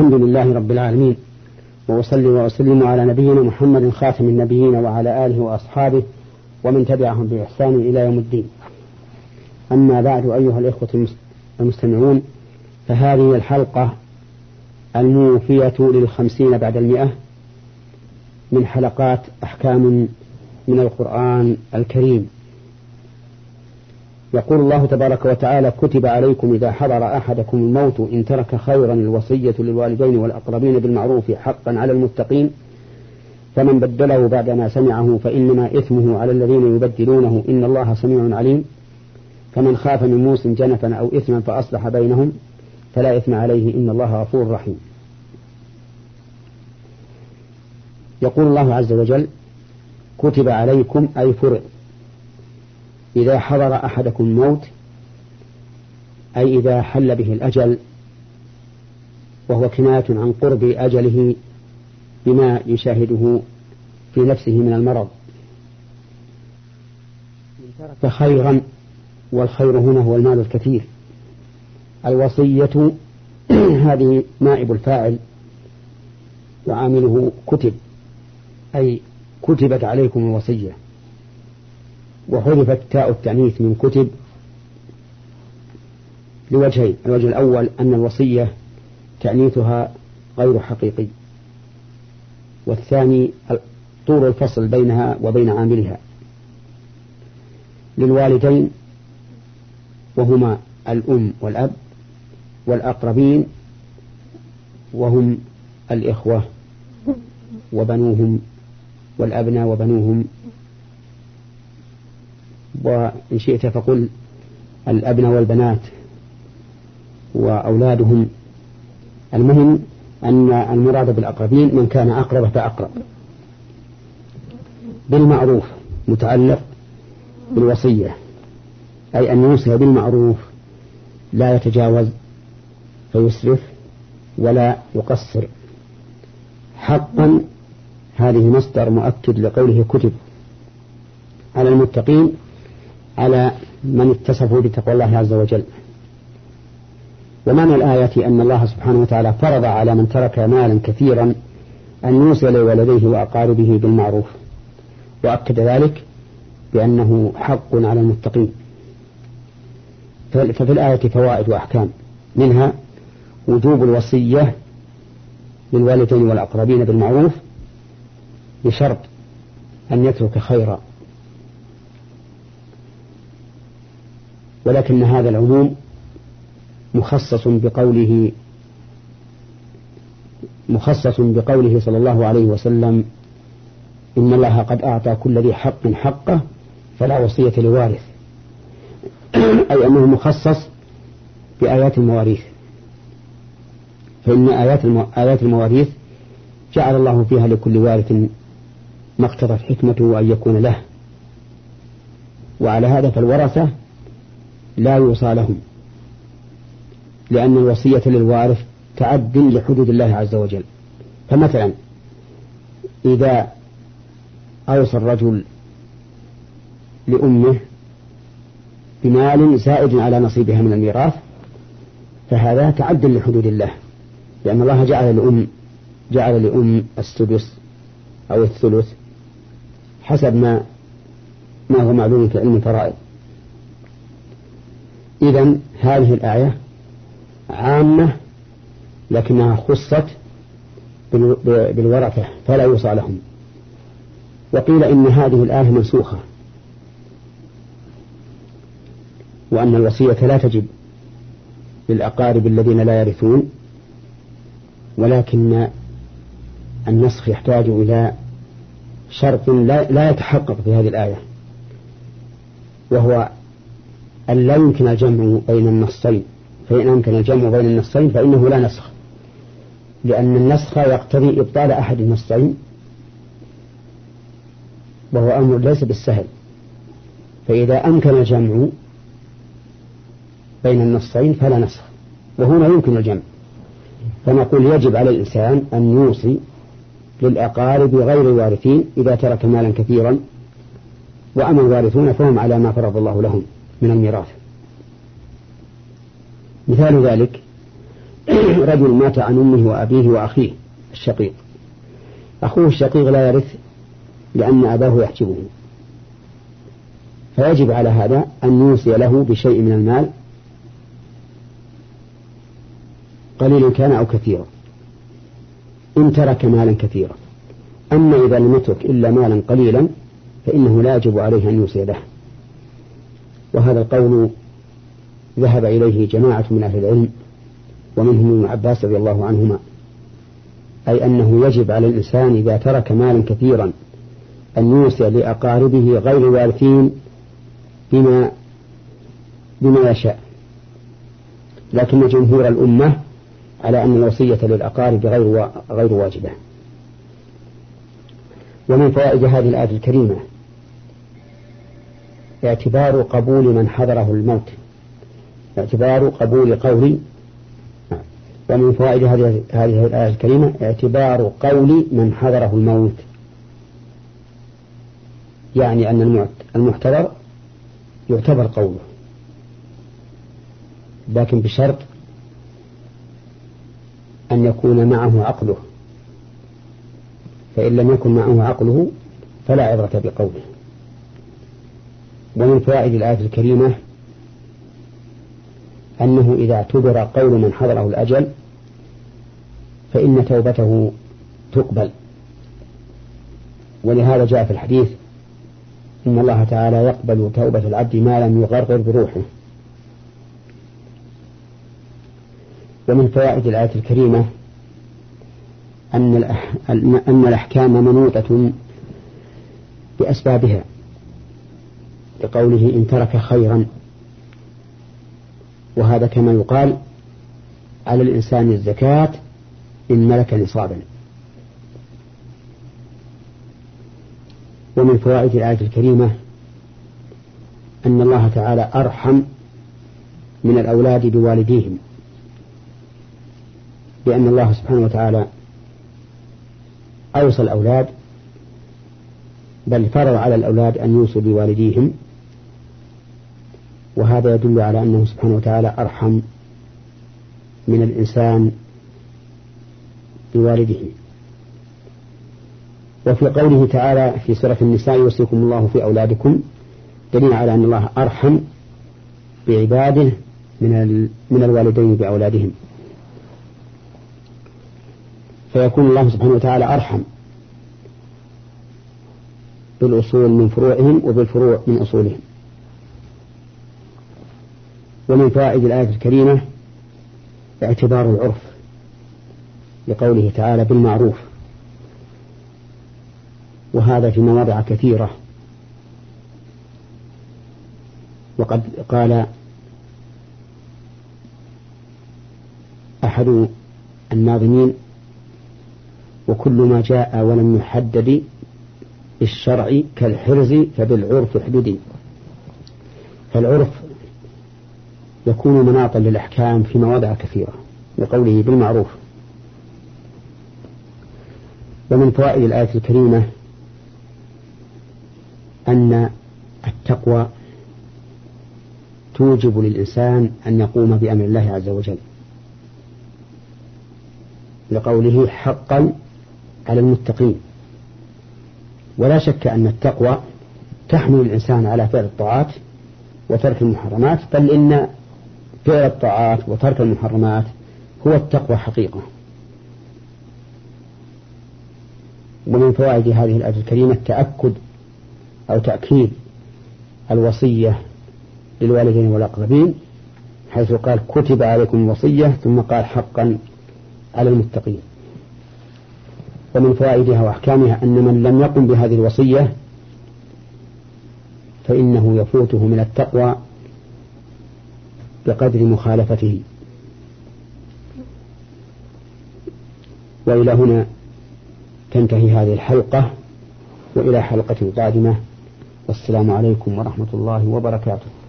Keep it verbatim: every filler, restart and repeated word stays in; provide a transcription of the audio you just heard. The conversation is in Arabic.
الحمد لله رب العالمين، وأصلي وأسلم على نبينا محمد خاتم النبيين وعلى آله وأصحابه ومن تبعهم بإحسان إلى يوم الدين. أما بعد، أيها الإخوة المستمعون، فهذه الحلقة الموفية للخمسين بعد المئة من حلقات أحكام من القرآن الكريم. يقول الله تبارك وتعالى: كتب عليكم إذا حضر أحدكم الموت إن ترك خيرا الوصية للوالدين والأقربين بالمعروف حقا على المتقين، فمن بدله بعدما سمعه فإنما إثمه على الذين يبدلونه إن الله سميع عليم. فمن خاف من موص جنفا أو إثما فأصلح بينهم فلا إثم عليه إن الله غفور رحيم. يقول الله عز وجل: كتب عليكم أي فرض إذا حضر أحدكم الموت، أي إذا حل به الأجل، وهو كناية عن قرب أجله بما يشاهده في نفسه من المرض. ترك خيرا، والخير هنا هو المال الكثير. الوصية هذه نائب الفاعل وعامله كتب، أي كتبت عليكم الوصية، وحذفت تاء التأنيث من كتب لوجهين: الوجه الأول أن الوصية تأنيثها غير حقيقي، والثاني طول الفصل بينها وبين عاملها. للوالدين وهما الأم والأب، والأقربين وهم الإخوة وبنوهم والأبناء وبنوهم، وإن شئت فقل الأبناء والبنات وأولادهم. المهم أن المراد بالأقربين من كان أقرب فأقرب. بالمعروف متعلق بالوصية، أي أن يوصي بالمعروف لا يتجاوز فيسرف ولا يقصر. حقا هذه مصدر مؤكد لقوله كتب على المتقين، على من اتصفوا بتقوى الله عز وجل. ومعنى الآية أن الله سبحانه وتعالى فرض على من ترك مالا كثيرا أن يوصي لولديه وأقاربه بالمعروف، وأكد ذلك بأنه حق على المتقين. ففي الآية فوائد وأحكام، منها وجوب الوصية للوالدين والأقربين بالمعروف بشرط أن يترك خيرا، ولكن هذا العموم مخصص بقوله مخصص بقوله صلى الله عليه وسلم: إن الله قد أعطى كل ذي حق حقه فلا وصية لوارث، أي أنه مخصص بآيات المواريث، فإن آيات المواريث جعل الله فيها لكل وارث ما اقتضت حكمته أن يكون له، وعلى هذا فالورثة لا يوصى لهم، لأن الوصية للوارث تعد لحدود الله عز وجل. فمثلا إذا أوصى الرجل لأمه بمال زائد على نصيبها من الميراث، فهذا تعد لحدود الله، لأن الله جعل لأم جعل لأم السدس أو الثلث حسب ما ما هو معلوم في علم الفرائض. إذن هذه الآية عامة لكنها خصت بالورثة فلا يوصى لهم. وقيل إن هذه الآية منسوخة، وأن الوصية لا تجب للأقارب الذين لا يرثون، ولكن النسخ يحتاج إلى شرط لا يتحقق في هذه الآية، وهو أن لا يمكن الجمع بين النصين. فإن أمكن الجمع بين النصين فإنه لا نسخ، لأن النسخ يقتضي إبطال أحد النصين، وهو أمر ليس بالسهل. فإذا أمكن الجمع بين النصين فلا نسخ، وهنا يمكن الجمع، فنقول يجب على الإنسان أن يوصي للأقارب غير الوارثين إذا ترك مالا كثيرا، وأما الوارثون فهم على ما فرض الله لهم من الميراث. مثال ذلك رجل مات عن أمه وأبيه وأخيه الشقيق، أخوه الشقيق لا يرث لأن أباه يحجبه، فيجب على هذا أن يوصي له بشيء من المال قليلا كان أو كثيرا إن ترك مالا كثيرا. أما إذا لم يترك إلا مالا قليلا فإنه لا يجب عليه أن يوصي له. وهذا القول ذهب إليه جماعة من أهل العلم ومنهم ابن عباس رضي الله عنهما، أي أنه يجب على الإنسان إذا ترك مالا كثيرا أن يوصي لأقاربه غير الوارثين بما بما يشاء، لكن جمهور الأمة على أن الوصية للأقارب غير غير واجبة. ومن فوائد هذه الآية الكريمة اعتبار قبول من حضره الموت، اعتبار قبول قول. ومن فوائد هذه هذه الآية الكريمة اعتبار قول من حضره الموت، يعني أن المحتضر يعتبر قوله، لكن بشرط أن يكون معه عقله، فإن لم يكن معه عقله فلا عبرة بقوله. ومن فوائد الآية الكريمة أنه إذا اعتبر قول من حضره الأجل فإن توبته تقبل، ولهذا جاء في الحديث إن الله تعالى يقبل توبة العبد ما لم يغرغر بروحه. ومن فوائد الآية الكريمة أن أن الأحكام منوطة بأسبابها، لقوله إن ترك خيرا، وهذا كما يقال على الإنسان الزكاة إن ملك نصابا. ومن فوائد الآية الكريمة أن الله تعالى أرحم من الأولاد بوالديهم، لأن الله سبحانه وتعالى أوصى الأولاد، بل فرض على الأولاد أن يوصوا بوالديهم، وهذا يدل على أنه سبحانه وتعالى أرحم من الإنسان بوالده. وفي قوله تعالى في سورة النساء يوصيكم الله في أولادكم دليل على أن الله أرحم بعباده من من الوالدين بأولادهم، فيكون الله سبحانه وتعالى أرحم بالأصول من فروعهم وبالفروع من أصولهم. ومن فوائد الآية الكريمة اعتبار العرف، لقوله تعالى بالمعروف، وهذا في مواضع كثيرة. وقد قال أحد الناظمين وكل ما جاء ولم يحدد بالشرع كالحرز فبالعرف احددي. فالعرف يكون مناطا للأحكام في مواضع كثيرة، لقوله بالمعروف. ومن فوائد الآية الكريمة أن التقوى توجب للإنسان أن يقوم بأمر الله عز وجل، لقوله حقا على المتقين. ولا شك أن التقوى تحمل الإنسان على فعل الطاعات وترك المحرمات، بل إن فعل الطاعات وترك المحرمات هو التقوى حقيقة. ومن فوائد هذه الآية الكريمة تأكد أو تأكيد الوصية للوالدين والأقربين، حيث قال كتب عليكم الوصية ثم قال حقا على المتقين. ومن فوائدها وأحكامها أن من لم يقم بهذه الوصية فإنه يفوته من التقوى بقدر مخالفته. وإلى هنا تنتهي هذه الحلقة، وإلى حلقة قادمة، والسلام عليكم ورحمة الله وبركاته.